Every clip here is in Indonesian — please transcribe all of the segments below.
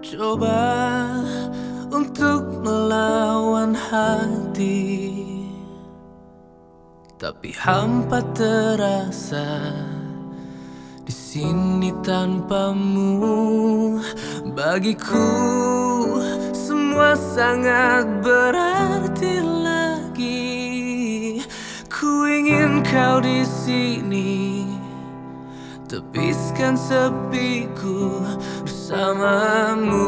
Coba untuk melawan hati, tapi hampa terasa di sini tanpamu. Bagiku semua sangat berarti lagi. Ku ingin kau di sini, tepiskan sepiku bersamamu.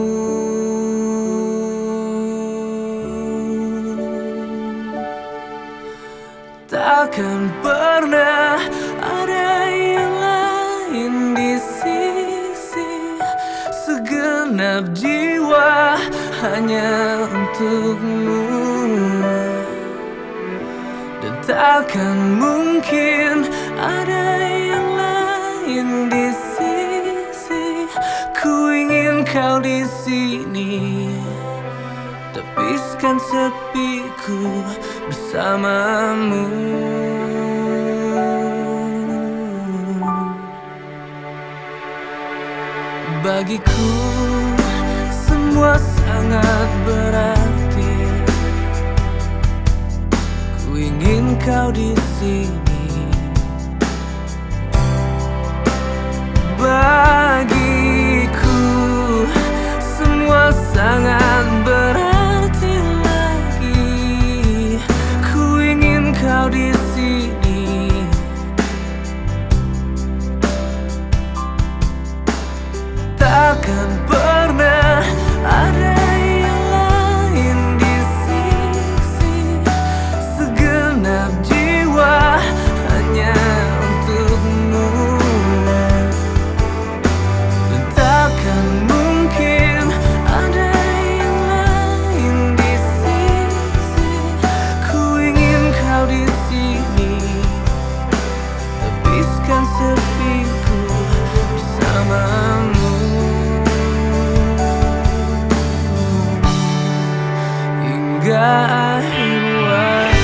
Takkan pernah ada yang lain di sisi, segenap jiwa hanya untukmu. Dan takkan mungkin ada yang lain di sisi. Ku ingin kau di sini, tepiskan sepiku bersamamu. Bagiku semua sangat berarti. Ku ingin kau di sini. Bagiku semua sangat berarti lagi. Ku ingin kau di sini, takkan pernah ada yang lain di sisi. Segenap jiwa hanya untukmu. Dan takkan mungkin ada yang lain di sisi. Ku ingin kau di sini, tepiskan sepiku bersamamu. Hingga akhir waktu.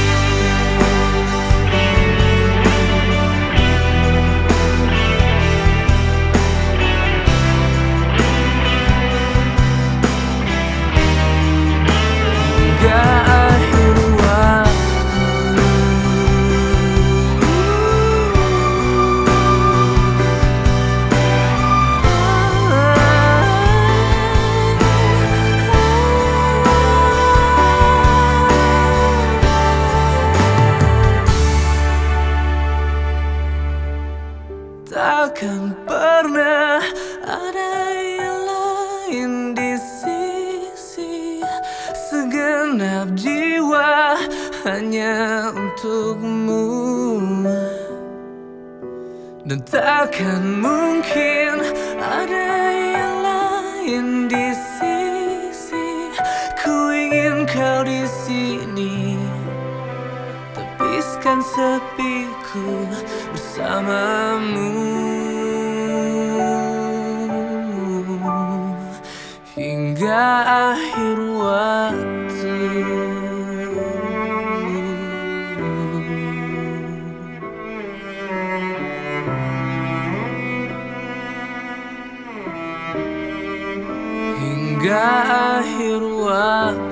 Hingga akhir waktu. Takkan pernah ada yang lain di sisi. Segenap jiwa hanya untukmu. Dan takkan mungkin ada yang lain di sisi. Ku ingin kau di sini, tepiskan sepiku bersamamu. Hingga akhir waktu. Hingga akhir waktu.